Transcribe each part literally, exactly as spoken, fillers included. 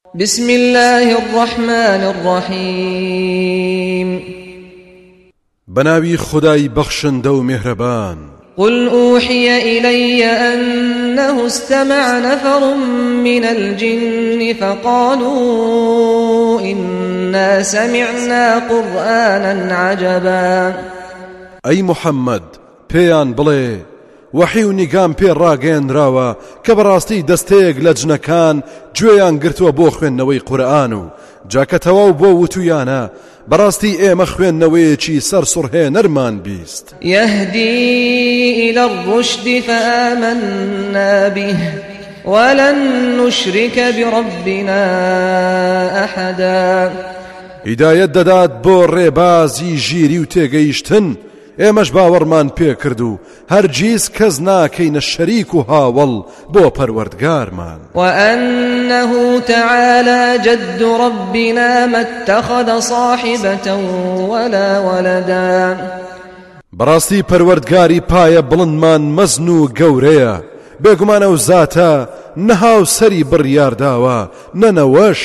بسم الله الرحمن الرحيم بناوي خداي بخشن دو مهربان قل أوحي إلي أنه استمع نفر من الجن فقالوا إنا سمعنا قرآنا عجبا أي محمد بيان بلي وحي و نیگام پێ ڕاگەیەنراوە کە بەڕاستی دەستەیەک لە جنەکان گوێیان گرتووە بۆ خوێندنەوەی قورئان و جاکە تەواو بۆ وتویانە بەڕاستی ئێمە خوێندنەوەیەکی سەرسوڕهێنەرمان بیست. يهدي إلى الرشد فآمنا به ولن نشرك بربنا أحدا. هیدایەت دەدات بۆ ڕێبازی ژیری و تێگەیشتن، ئێمەش باوەڕمان پێ کرد و هەرگیز کەس ناکەینە شەریک و هاوڵ بۆ پەروەردگارمان. وأنه تعالى جد ربنا ما اتخذ صاحبة ولا ولدا. بەڕاستی پەروەردگاری پایە بڵندمان مەزن و گەورەیە، بێگومانە و زاتە نەهاو سەری بڕیارداوە نەنەوەش.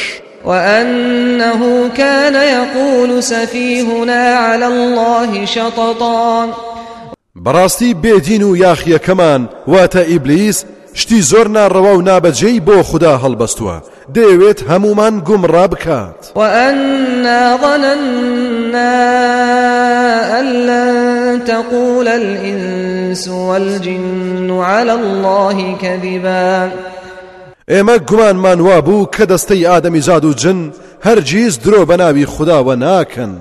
وأنه كان يقول سفيهنا على الله شططا. بەڕاستی بێدین و یاخیەکەمان واتە ئیبلیس شتی زۆر ناڕەوا و نابەجێی بۆ خوددا هەڵبەستووە، دەیەوێت هەمومان گومڕا بکات. وأنا ظننا أن لن تقول الإنس والجن على الله كذبا. ئێمە گومانمان وابوو کە دەستەی ئادەمی زاد و جن هەرگیز درۆ بەناوی خودداوە ناکەن.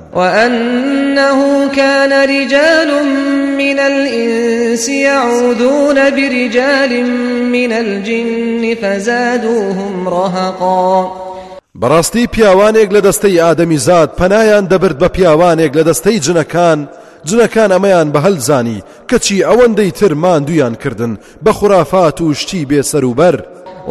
وأنه كان رجال من الإنس يعوذون برجال من الجن فزادوهم رهقا. بەڕاستی پیاوانێک لە دەستەی ئادەمی زاد پەنایان دەبرد بە پیاوانێک لە دەستەی جنەکان، جنەکان ئەمەیان بە هەڵزانی کەچی ئەوەندەی تر ماندویان کردن بە خوڕافات و شتی بێسەر و بەر.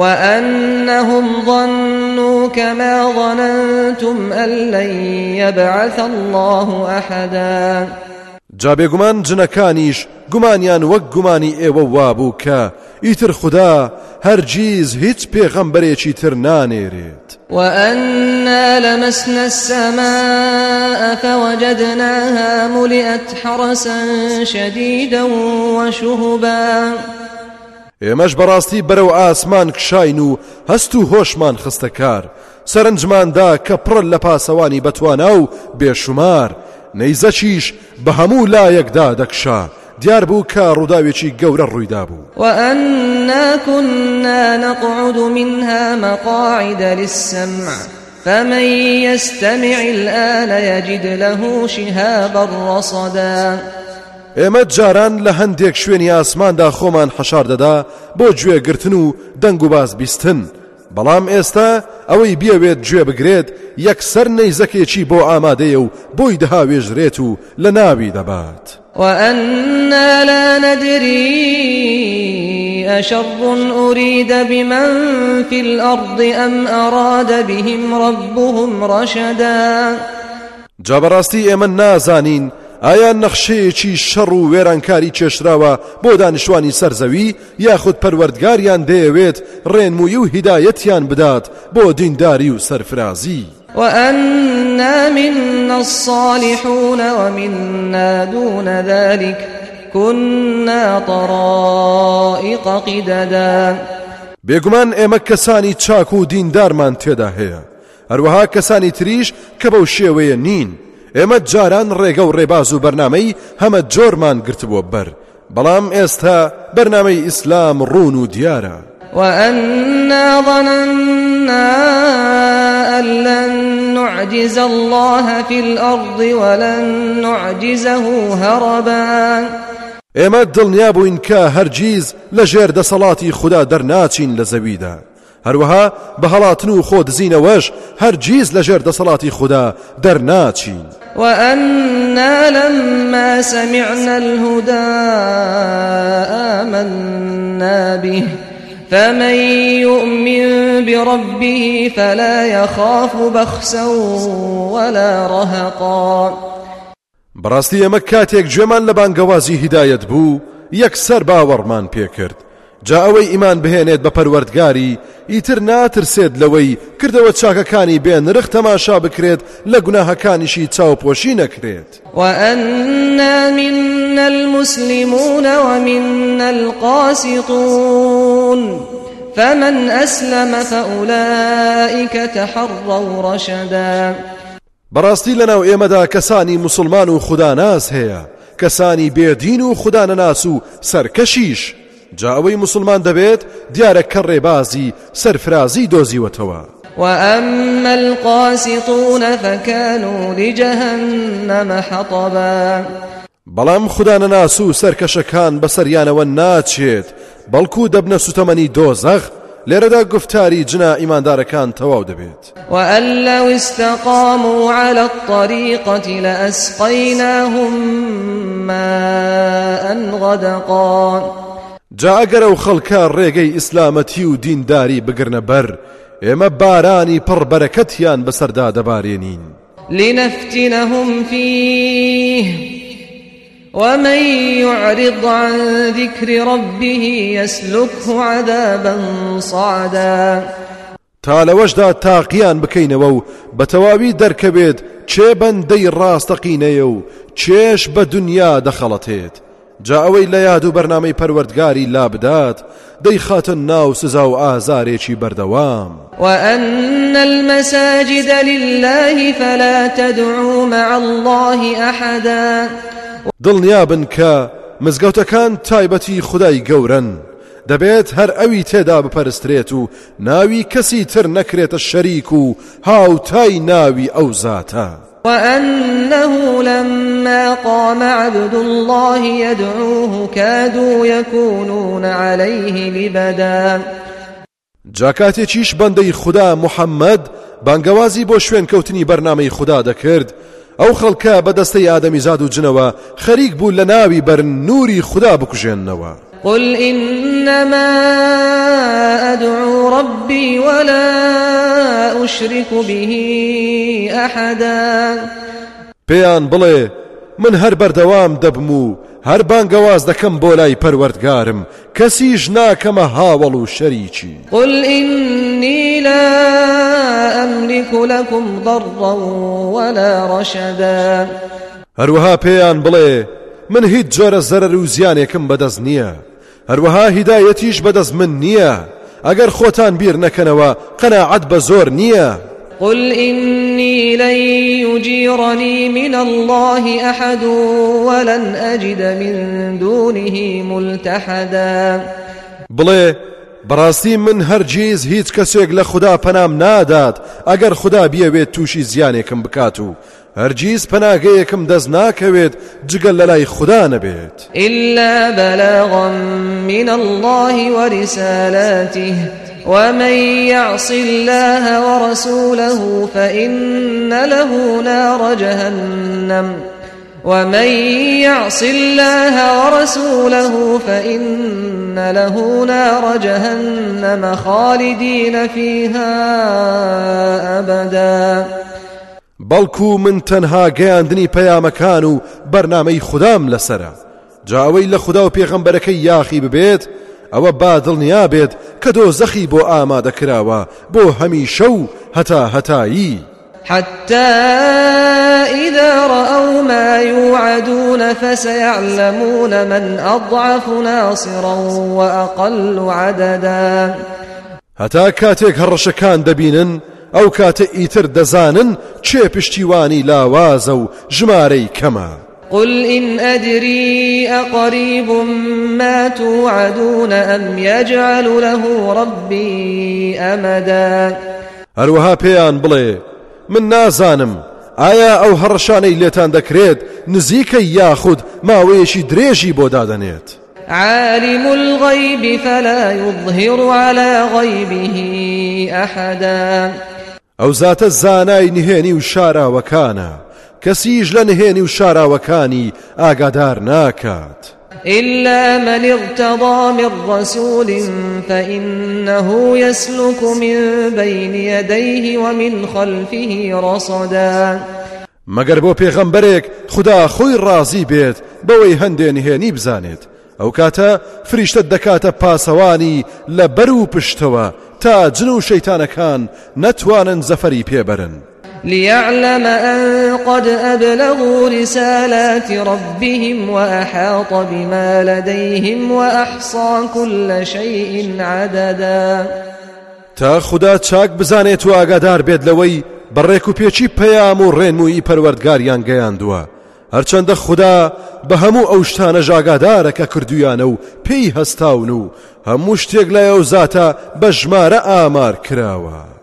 وأنهم ظنوا كما ظننتم أن لن يبعث الله أحدا. جا بێگومان جنەکانیش گومانیان وەک گومانی ئێوە وابوو کە ئیتر خوددا هەرگیز هیچ پێغەمبەرێکی تر نانێرێت. وأنا لمسنا السماء فوجدناها ملئت حرسا شديدا وشهبا. ئێمەش بەڕاستی بەرەو ئاسمان کشاین و هەست و هۆشمان خستە کار، سەرنجماندا کە پڕ لە پاسەوانی بەتوانە و بێشومار، نەیزەکیش بە هەموو لایەکدا دەکشا، دیار بوو کە ڕووداوێکی گەورە ڕوویدا بوو. وأنا كنا نقعد منها مقاعد للسمع فمن يستمع الآن يجد له شهابا رصدا. ئێمە جاران لە هەندێک شوێنی ئاسماندا خۆمان حەشار دەدا بۆ گوێگرتن و دەنگ و باز بیستن، بەڵام ئێستا ئەوەی بیەوێت گوێ بگرێت یەکسەر نەیزەکێکی بۆ ئامادەیە و بۆی دەهاوێژرێت و لە ناوی دەبات. وأنا لا ندري أشر أريد بمن في الأرض أم أراد بهم ربهم رشدا. جا بەڕاستی ئێمە نازانین ئایا نەخشەیەکی شەڕ و وێرانکاری چێشراوە بۆ دانیشتوانی سەرزەوی یاخود پەروەردگاریان دەیەوێت ڕێنمووی و هیدایەتیان بدات بۆ دینداری و سەرفرازی. وأنا منا الصالحون ومنا دون ذلك كنا طرائق قددا. بێگومان ئێمە کەسانی چاک و دیندارمان تێدا هەیە، هەروەها کەسانی تریش کە بەو شێوەیە نین. ئێمە جاران ڕێگە و ڕێباز و بەرنامەی هەمە جۆرمان گرتبووە بەر، بەڵام ئێستا بەرنامەی ئیسلام ڕوون و دیارە. وأنا ظننا أن لن نعجز الله في الأرض ولن نعجزه هربا. ئێمە دڵنیا بووین کە هەرگیز لە ژێر دەسەڵاتی خوددا دەرناچین لە زەویدا، هەروەها بە هەڵاتن و خۆدزینەوەش هەرگیز لە ژێر دەسەڵاتی خوددا دەرناچین. وأنا لما سمعنا الهدى آمنا به فمن يؤمن بربه فلا يخاف بخسا ولا رهقا. بەڕاستی ئێمە کاتێک گوێمان لە بانگەوازی هیدایەت بوو یەکسەر باوەڕمان پێ کرد، جا ئەوەی ئیمان بهێنێت بە پەروەردگاری ئیتر ناترسێت لەوەی کردەوە چاکەکانی بێن نرخ تەماشا بکرێت لە گوناهەکانیشی چاوپۆشی نەکرێت. وأنا منا المسلمون ومنا القاسطون فمن أسلم فأولئك تحروا رشدا. بەڕاستی لەناو ئێمەدا کەسانی مسلمان و خوداناس هەیە، کەسانی بێدین و خودانەناس و سەرکەشیش. جا ئەوەی مسلمان دەبێت دیارە کە ڕێبازی سەرفرازی دۆزیوەتەوە. وأما القاسطون فكانوا لجهنم حطبا. بەڵام خودانەناس و سەرکەشەکان بەسەریانەوە ناچێت بەڵکو دەبنە سوتەمەنی دۆزەخ. لێرەدا گفتاری جنا ئیماندارەکان تەواو دەبێت. وأن لو استقاموا على الطريقة لأسقيناهم ماء غدقا. جا ئەگەر ئەو خەڵکە ڕێگەی ئیسلامەتی و دینداری بگرنە بەر ئێمە بارانی پڕ بەرەکەتیان بەسەردا دەبارێنین. لنفتنهم فيه ومن يعرض عن ذكر ربه يسلكه عذابا صعدا. تا لەوەشدا تاقییان بکەینەوە و بە تەواوی دەرکەوێت چێ بەندەی ڕاستەقینەیە و چێش بە دنیا دەخەڵەتێت. جا ئەوەی لە یاد و بەرنامەی پەروەردگاری لابدات دەیخاتە ناو سزا و ئازارێکی بەردەوام. وأن المساجد لله فلا تدعوا مع الله أحدا. دڵنیابن کە مزگەوتەکان تایبەتی خودای گەورەن، دەبێت هەر ئەوی تێدا بپەرسترێت و ناوی کەسی تر نەکرێتە شەریک و هاوتای ناوی ئەو زاتە. وأنه لما قام عبد الله يدعوه كادوا يكونون عليه لبدا. جاکاتێکیش بەندەی خوددا محەممەد بانگەوازی بۆ شوێن کەوتنی بەرنامەی خوددا دەکرد، ئەو خەڵکە بەدەستەی ئادەمیزاد و جنەوە خەریک بوو لە ناوی بەرن نوری خوددا بکوژێننەوە. قل إنما أدعو ربي ولا أشرك به أحدا. پێیان بڵێ من هەر بەردەوام دەبم و هەر بانگەواز دەکەم بۆ لای پەروەردگارم، کەسیش ناکەمە هاوڵ و شەریکی. قل إني لا أملك لكم ضرا ولا رشدا. هەروەها پێیان بڵێ من هیچ جۆرە زەرەر و زیانێکم بەدەست نییە، هەروەها هیدایەتیش بەدەست من نییە. ئەگەر خۆتان بیر نەکەنەوە قەناعەت بە زۆر نییە. قل إني لن يجيرني من الله أحد ولن أجد من دونه ملتحدا. بڵێ بەڕاستی من هەرگیز هیچ کەسێک لە خوددا پەنام نادات ئەگەر خوددا بیەوێت تووشی زیانێکم بکات و هەرگیز پەناگەیەکم دەست ناکەوێت جگەل لە لای خوددا نەبێت. إلا بلاغا من الله ورسالاته ومن يعص الله ورسوله فإن له نار جهنم ومن يعص الله ورسوله فإن له نار جهنم خالدين فيها أبدا. بەڵکو من تەنها گەیاندنی پەیامەکان و بەرنامەی خوددام لەسرە. جا ئەوەی لە خوددا و پێغەمبەرەکەی یاخی ببێت ئەوە با دڵنیا بێت کە دۆزەخی بۆ ئامادەکراوە بۆ هەمیشە و هەتا هەتایی. حتى إذا رأوا ما يوعدون فسيعلمون من أضعف ناصرا وأقل عددا. هەتا کاتێک هەڕەشەکان دەبینن ئەو کاتە ئیتر دەزانن چێ پشتیوانی لاوازە و ژمارەی کەمە. قل إن أدري أقريب ما توعدون أم يجعل له ربي أمدا. هەروەها پێیان بڵێ من نازانم ئایا ئەو هەڕەشانەی لێتان دەکرێت نزیکە یاخود ماوەیەکی درێژی بۆ دادەنێت. عالم الغيب فلا يظهر على غيبه أحدا. ئەو زاتە زانای نهێنی و شاراوەکانە، کەسیش لە نهێنی و شاراوەکانی ئاگادار ناکات. إلا من ارتضى من رسول فإنه يسلك من بين يديه ومن خلفه رصدا. مەگەر بۆ پێغەمبەرێک خوددا خۆی ڕازی بێت بەوەی هەندێ نهێنی بزانێت، ئەو کاتە فریشتە دەکاتە پاسەوانی لە بەر و پشتەوە تا جن و شەیتانەکان نەتوانن زەفەری پێبەرن. ليعلم أن قد أبلغوا رسالات ربهم وأحاط بما لديهم وأحصى كل شيء عددا. تا خدا چاک بزانێت و ئاگادار بێت لەوەی بەڕێک و پێچی پەیام و ڕێنمووی پەروەردگاریان گەیاندووە، هەرچەندە خدا بە هەموو ئەو شتانە ئاگادارە کە کردویانە و پێی هەستاون و هەموو شتێک لایە و زاتە بە ژمارە ئامار کراوە.